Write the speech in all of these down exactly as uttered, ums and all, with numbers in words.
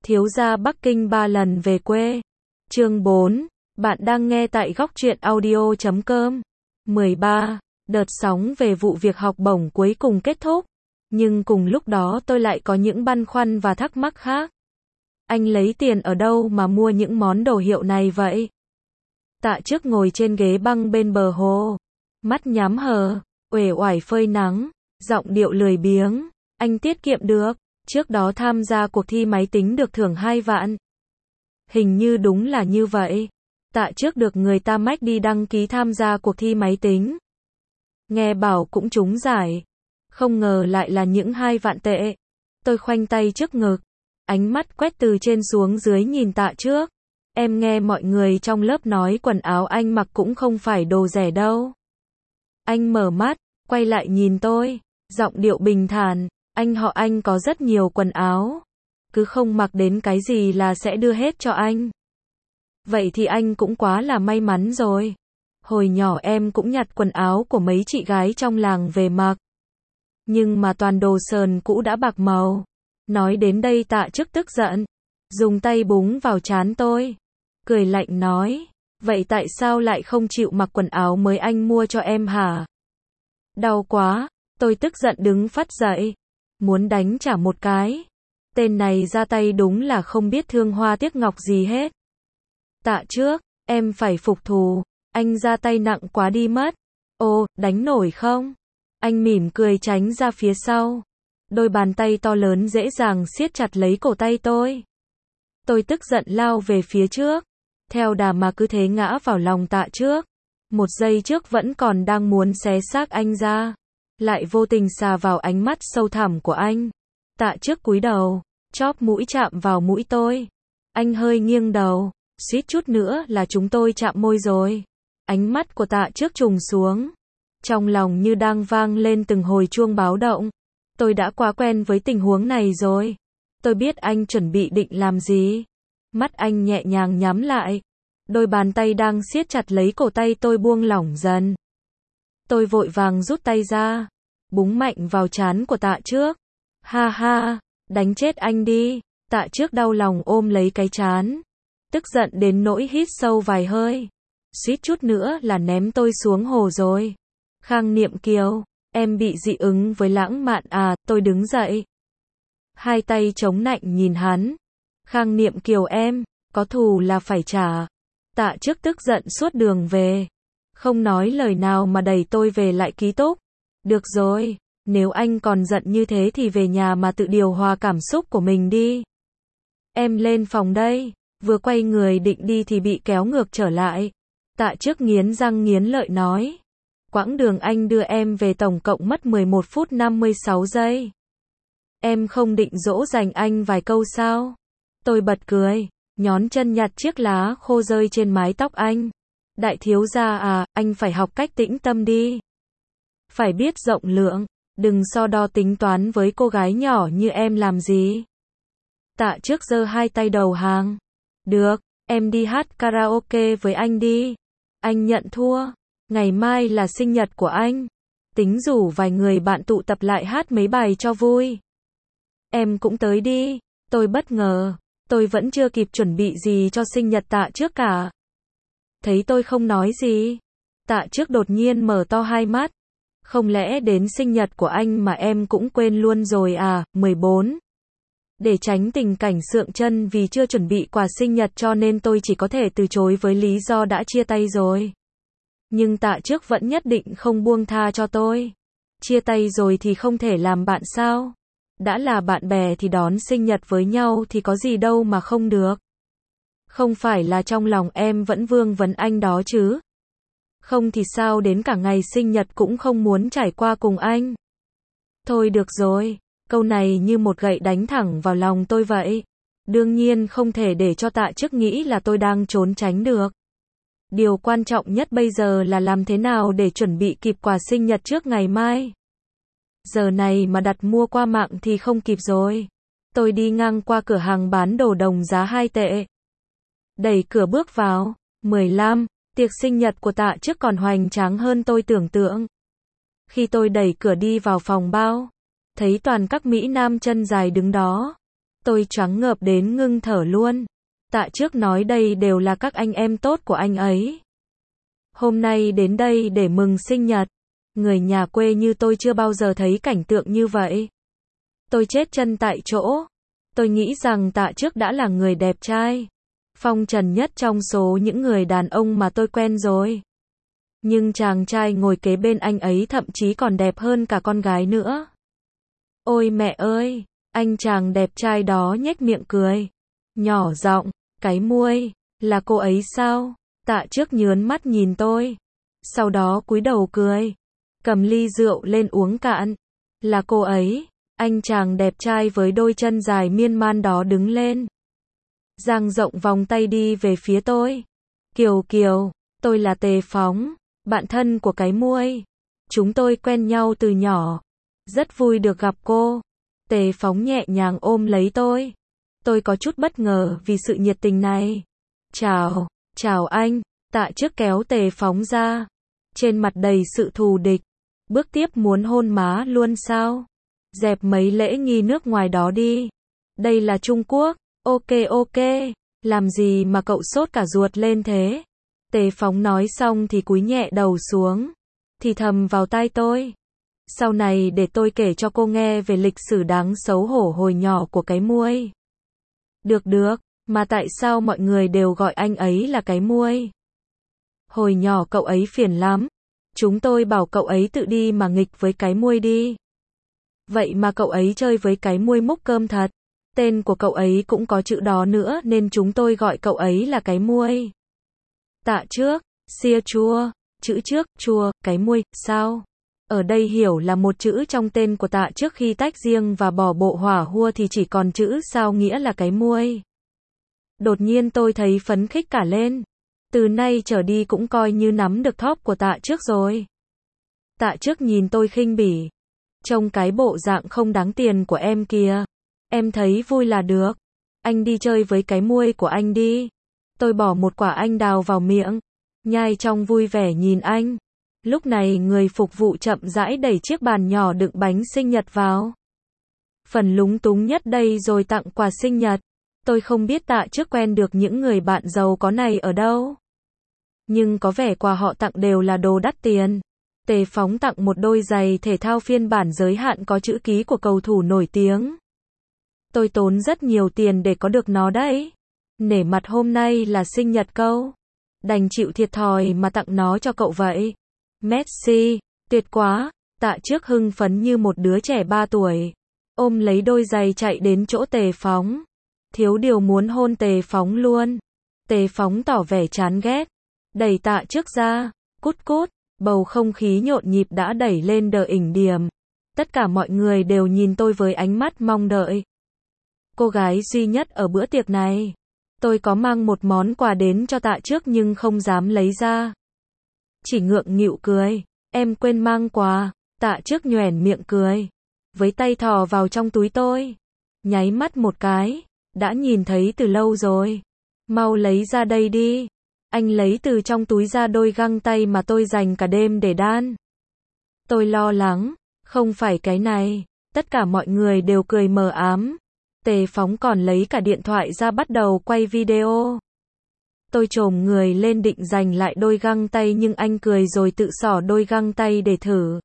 Thiếu gia Bắc Kinh ba lần về quê. Chương bốn. Bạn đang nghe tại góc truyện audio chấm com. mười ba. Đợt sóng về vụ việc học bổng cuối cùng kết thúc. Nhưng cùng lúc đó tôi lại có những băn khoăn và thắc mắc khác. Anh lấy tiền ở đâu mà mua những món đồ hiệu này vậy? Tạ Trước ngồi trên ghế băng bên bờ hồ. Mắt nhắm hờ, uể oải phơi nắng, giọng điệu lười biếng. Anh tiết kiệm được. Trước đó tham gia cuộc thi máy tính được thưởng hai vạn. Hình như đúng là như vậy. Tạ Trước được người ta mách đi đăng ký tham gia cuộc thi máy tính. Nghe bảo cũng trúng giải. Không ngờ lại là những hai vạn tệ. Tôi khoanh tay trước ngực. Ánh mắt quét từ trên xuống dưới nhìn Tạ Trước. Em nghe mọi người trong lớp nói quần áo anh mặc cũng không phải đồ rẻ đâu. Anh mở mắt, quay lại nhìn tôi. Giọng điệu bình thản. Anh họ anh có rất nhiều quần áo. Cứ không mặc đến cái gì là sẽ đưa hết cho anh. Vậy thì anh cũng quá là may mắn rồi. Hồi nhỏ em cũng nhặt quần áo của mấy chị gái trong làng về mặc. Nhưng mà toàn đồ sờn cũ đã bạc màu. Nói đến đây Tạ Trước tức giận. Dùng tay búng vào trán tôi. Cười lạnh nói. Vậy tại sao lại không chịu mặc quần áo mới anh mua cho em hả? Đau quá. Tôi tức giận đứng phắt dậy. Muốn đánh trả một cái. Tên này ra tay đúng là không biết thương hoa tiếc ngọc gì hết. Tạ Trước, em phải phục thù. Anh ra tay nặng quá đi mất. Ô, đánh nổi không? Anh mỉm cười tránh ra phía sau. Đôi bàn tay to lớn dễ dàng siết chặt lấy cổ tay tôi. Tôi tức giận lao về phía trước. Theo đà mà cứ thế ngã vào lòng Tạ Trước. Một giây trước vẫn còn đang muốn xé xác anh ra. Lại vô tình xà vào ánh mắt sâu thẳm của anh. Tạ Trước cúi đầu, chóp mũi chạm vào mũi tôi. Anh hơi nghiêng đầu, suýt chút nữa là chúng tôi chạm môi rồi. Ánh mắt của Tạ Trước trùng xuống. Trong lòng như đang vang lên từng hồi chuông báo động. Tôi đã quá quen với tình huống này rồi. Tôi biết anh chuẩn bị định làm gì. Mắt anh nhẹ nhàng nhắm lại. Đôi bàn tay đang siết chặt lấy cổ tay tôi buông lỏng dần. Tôi vội vàng rút tay ra. Búng mạnh vào trán của Tạ Trước. Ha ha, đánh chết anh đi. Tạ Trước đau lòng ôm lấy cái trán. Tức giận đến nỗi hít sâu vài hơi. Suýt chút nữa là ném tôi xuống hồ rồi. Khang Niệm Kiều, em bị dị ứng với lãng mạn à? Tôi đứng dậy. Hai tay chống nạnh nhìn hắn. Khang Niệm Kiều em, có thù là phải trả. Tạ Trước tức giận suốt đường về. Không nói lời nào mà đẩy tôi về lại ký túc. Được rồi, nếu anh còn giận như thế thì về nhà mà tự điều hòa cảm xúc của mình đi. Em lên phòng đây. Vừa quay người định đi thì bị kéo ngược trở lại. Tạ Trước nghiến răng nghiến lợi nói. Quãng đường anh đưa em về tổng cộng mất mười một phút năm mươi sáu giây. Em không định dỗ dành anh vài câu sao? Tôi bật cười, nhón chân nhặt chiếc lá khô rơi trên mái tóc anh. Đại thiếu gia à, anh phải học cách tĩnh tâm đi. Phải biết rộng lượng, đừng so đo tính toán với cô gái nhỏ như em làm gì. Tạ Trước giơ hai tay đầu hàng. Được, em đi hát karaoke với anh đi. Anh nhận thua. Ngày mai là sinh nhật của anh. Tính rủ vài người bạn tụ tập lại hát mấy bài cho vui. Em cũng tới đi. Tôi bất ngờ. Tôi vẫn chưa kịp chuẩn bị gì cho sinh nhật Tạ Trước cả. Thấy tôi không nói gì. Tạ Trước đột nhiên mở to hai mắt. Không lẽ đến sinh nhật của anh mà em cũng quên luôn rồi à? mười bốn. Để tránh tình cảnh sượng chân vì chưa chuẩn bị quà sinh nhật cho nên tôi chỉ có thể từ chối với lý do đã chia tay rồi. Nhưng Tạ Trước vẫn nhất định không buông tha cho tôi. Chia tay rồi thì không thể làm bạn sao? Đã là bạn bè thì đón sinh nhật với nhau thì có gì đâu mà không được. Không phải là trong lòng em vẫn vương vấn anh đó chứ? Không thì sao đến cả ngày sinh nhật cũng không muốn trải qua cùng anh? Thôi được rồi, câu này như một gậy đánh thẳng vào lòng tôi vậy. Đương nhiên không thể để cho Tạ Trước nghĩ là tôi đang trốn tránh được. Điều quan trọng nhất bây giờ là làm thế nào để chuẩn bị kịp quà sinh nhật trước ngày mai. Giờ này mà đặt mua qua mạng thì không kịp rồi. Tôi đi ngang qua cửa hàng bán đồ đồng giá hai tệ. Đẩy cửa bước vào. mười lăm. Tiệc sinh nhật của Tạ Trước còn hoành tráng hơn tôi tưởng tượng. Khi tôi đẩy cửa đi vào phòng bao, thấy toàn các mỹ nam chân dài đứng đó. Tôi choáng ngợp đến ngưng thở luôn. Tạ Trước nói đây đều là các anh em tốt của anh ấy. Hôm nay đến đây để mừng sinh nhật. Người nhà quê như tôi chưa bao giờ thấy cảnh tượng như vậy. Tôi chết chân tại chỗ. Tôi nghĩ rằng Tạ Trước đã là người đẹp trai, phong trần nhất trong số những người đàn ông mà tôi quen rồi. Nhưng chàng trai ngồi kế bên anh ấy thậm chí còn đẹp hơn cả con gái nữa. Ôi mẹ ơi, anh chàng đẹp trai đó nhếch miệng cười, nhỏ giọng, cái muôi, là cô ấy sao? Tạ Trước nhớn mắt nhìn tôi, sau đó cúi đầu cười, cầm ly rượu lên uống cạn. Là cô ấy. Anh chàng đẹp trai với đôi chân dài miên man đó đứng lên, dang rộng vòng tay đi về phía tôi. Kiều Kiều, tôi là Tề Phóng, bạn thân của cái muôi. Chúng tôi quen nhau từ nhỏ. Rất vui được gặp cô. Tề Phóng nhẹ nhàng ôm lấy tôi. Tôi có chút bất ngờ vì sự nhiệt tình này. Chào, chào anh. Tạ Trước kéo Tề Phóng ra. Trên mặt đầy sự thù địch. Bước tiếp muốn hôn má luôn sao? Dẹp mấy lễ nghi nước ngoài đó đi. Đây là Trung Quốc. Ok ok. Làm gì mà cậu sốt cả ruột lên thế? Tề Phóng nói xong thì cúi nhẹ đầu xuống, thì thầm vào tai tôi. Sau này để tôi kể cho cô nghe về lịch sử đáng xấu hổ hồi nhỏ của cái muôi. Được được, mà tại sao mọi người đều gọi anh ấy là cái muôi? Hồi nhỏ cậu ấy phiền lắm. Chúng tôi bảo cậu ấy tự đi mà nghịch với cái muôi đi. Vậy mà cậu ấy chơi với cái muôi múc cơm thật. Tên của cậu ấy cũng có chữ đó nữa nên chúng tôi gọi cậu ấy là cái muôi. Tạ Trước, xia chua, chữ trước, chua, cái muôi, sao? Ở đây hiểu là một chữ trong tên của Tạ Trước khi tách riêng và bỏ bộ hỏa hua thì chỉ còn chữ sao nghĩa là cái muôi. Đột nhiên tôi thấy phấn khích cả lên. Từ nay trở đi cũng coi như nắm được top của Tạ Trước rồi. Tạ Trước nhìn tôi khinh bỉ. Trông cái bộ dạng không đáng tiền của em kìa. Em thấy vui là được. Anh đi chơi với cái muôi của anh đi. Tôi bỏ một quả anh đào vào miệng, nhai trong vui vẻ nhìn anh. Lúc này người phục vụ chậm rãi đẩy chiếc bàn nhỏ đựng bánh sinh nhật vào. Phần lúng túng nhất đây rồi tặng quà sinh nhật. Tôi không biết Tạ Trước quen được những người bạn giàu có này ở đâu. Nhưng có vẻ quà họ tặng đều là đồ đắt tiền. Tề Phóng tặng một đôi giày thể thao phiên bản giới hạn có chữ ký của cầu thủ nổi tiếng. Tôi tốn rất nhiều tiền để có được nó đấy. Nể mặt hôm nay là sinh nhật câu. Đành chịu thiệt thòi mà tặng nó cho cậu vậy. Messi, tuyệt quá. Tạ Trước hưng phấn như một đứa trẻ ba tuổi. Ôm lấy đôi giày chạy đến chỗ Tề Phóng. Thiếu điều muốn hôn Tề Phóng luôn. Tề Phóng tỏ vẻ chán ghét. Đẩy Tạ Trước ra. Cút cút. Bầu không khí nhộn nhịp đã đẩy lên đờ ỉnh điểm. Tất cả mọi người đều nhìn tôi với ánh mắt mong đợi. Cô gái duy nhất ở bữa tiệc này. Tôi có mang một món quà đến cho Tạ Trước nhưng không dám lấy ra. Chỉ ngượng nghịu cười. Em quên mang quà. Tạ Trước nhoẻn miệng cười. Với tay thò vào trong túi tôi. Nháy mắt một cái. Đã nhìn thấy từ lâu rồi. Mau lấy ra đây đi. Anh lấy từ trong túi ra đôi găng tay mà tôi dành cả đêm để đan. Tôi lo lắng. Không phải cái này. Tất cả mọi người đều cười mờ ám. Tề Phóng còn lấy cả điện thoại ra bắt đầu quay video. Tôi chồm người lên định giành lại đôi găng tay nhưng anh cười rồi tự xỏ đôi găng tay để thử.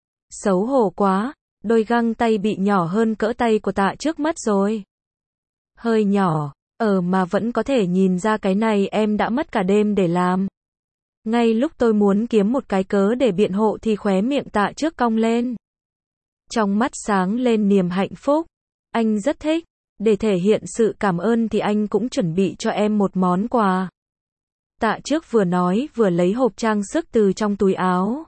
Xấu hổ quá, đôi găng tay bị nhỏ hơn cỡ tay của Tạ Trước mất rồi. Hơi nhỏ, ờ mà vẫn có thể nhìn ra cái này em đã mất cả đêm để làm. Ngay lúc tôi muốn kiếm một cái cớ để biện hộ thì khóe miệng Tạ Trước cong lên. Trong mắt sáng lên niềm hạnh phúc. Anh rất thích. Để thể hiện sự cảm ơn thì anh cũng chuẩn bị cho em một món quà. Tạ Trước vừa nói vừa lấy hộp trang sức từ trong túi áo.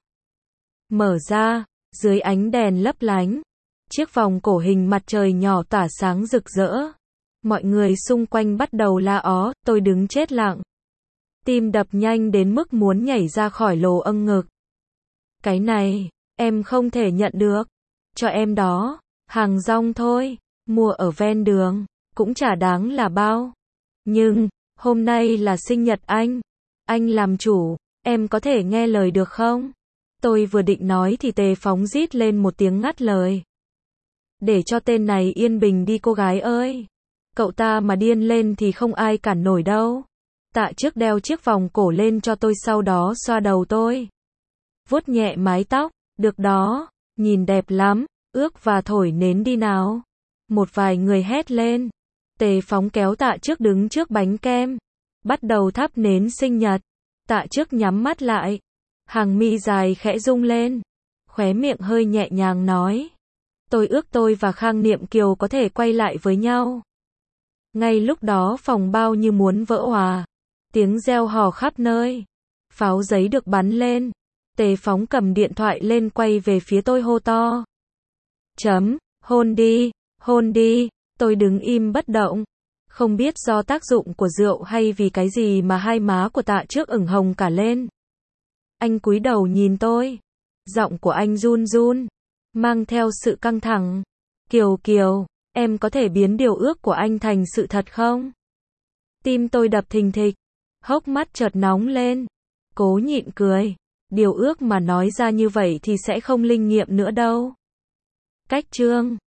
Mở ra, dưới ánh đèn lấp lánh. Chiếc vòng cổ hình mặt trời nhỏ tỏa sáng rực rỡ. Mọi người xung quanh bắt đầu la ó, tôi đứng chết lặng. Tim đập nhanh đến mức muốn nhảy ra khỏi lồ âng ngực. Cái này, em không thể nhận được. Cho em đó, hàng rong thôi. Mua ở ven đường, cũng chả đáng là bao. Nhưng, hôm nay là sinh nhật anh. Anh làm chủ, em có thể nghe lời được không? Tôi vừa định nói thì Tề Phóng rít lên một tiếng ngắt lời. Để cho tên này yên bình đi cô gái ơi. Cậu ta mà điên lên thì không ai cản nổi đâu. Tạ Trước đeo chiếc vòng cổ lên cho tôi, sau đó xoa đầu tôi. Vuốt nhẹ mái tóc, được đó, nhìn đẹp lắm, ước và thổi nến đi nào. Một vài người hét lên. Tề Phóng kéo Tạ Trước đứng trước bánh kem, bắt đầu thắp nến sinh nhật. Tạ Trước nhắm mắt lại, hàng mi dài khẽ rung lên, khóe miệng hơi nhẹ nhàng nói. Tôi ước tôi và Khang Niệm Kiều có thể quay lại với nhau. Ngay lúc đó phòng bao như muốn vỡ òa. Tiếng reo hò khắp nơi. Pháo giấy được bắn lên. Tề Phóng cầm điện thoại lên quay về phía tôi hô to. Chấm, hôn đi, hôn đi. Tôi đứng im bất động. Không biết do tác dụng của rượu hay vì cái gì mà hai má của Tạ Trước ửng hồng cả lên. Anh cúi đầu nhìn tôi. Giọng của anh run run, mang theo sự căng thẳng. Kiều Kiều, em có thể biến điều ước của anh thành sự thật không? Tim tôi đập thình thịch, hốc mắt chợt nóng lên. Cố nhịn cười. Điều ước mà nói ra như vậy thì sẽ không linh nghiệm nữa đâu. Cách chương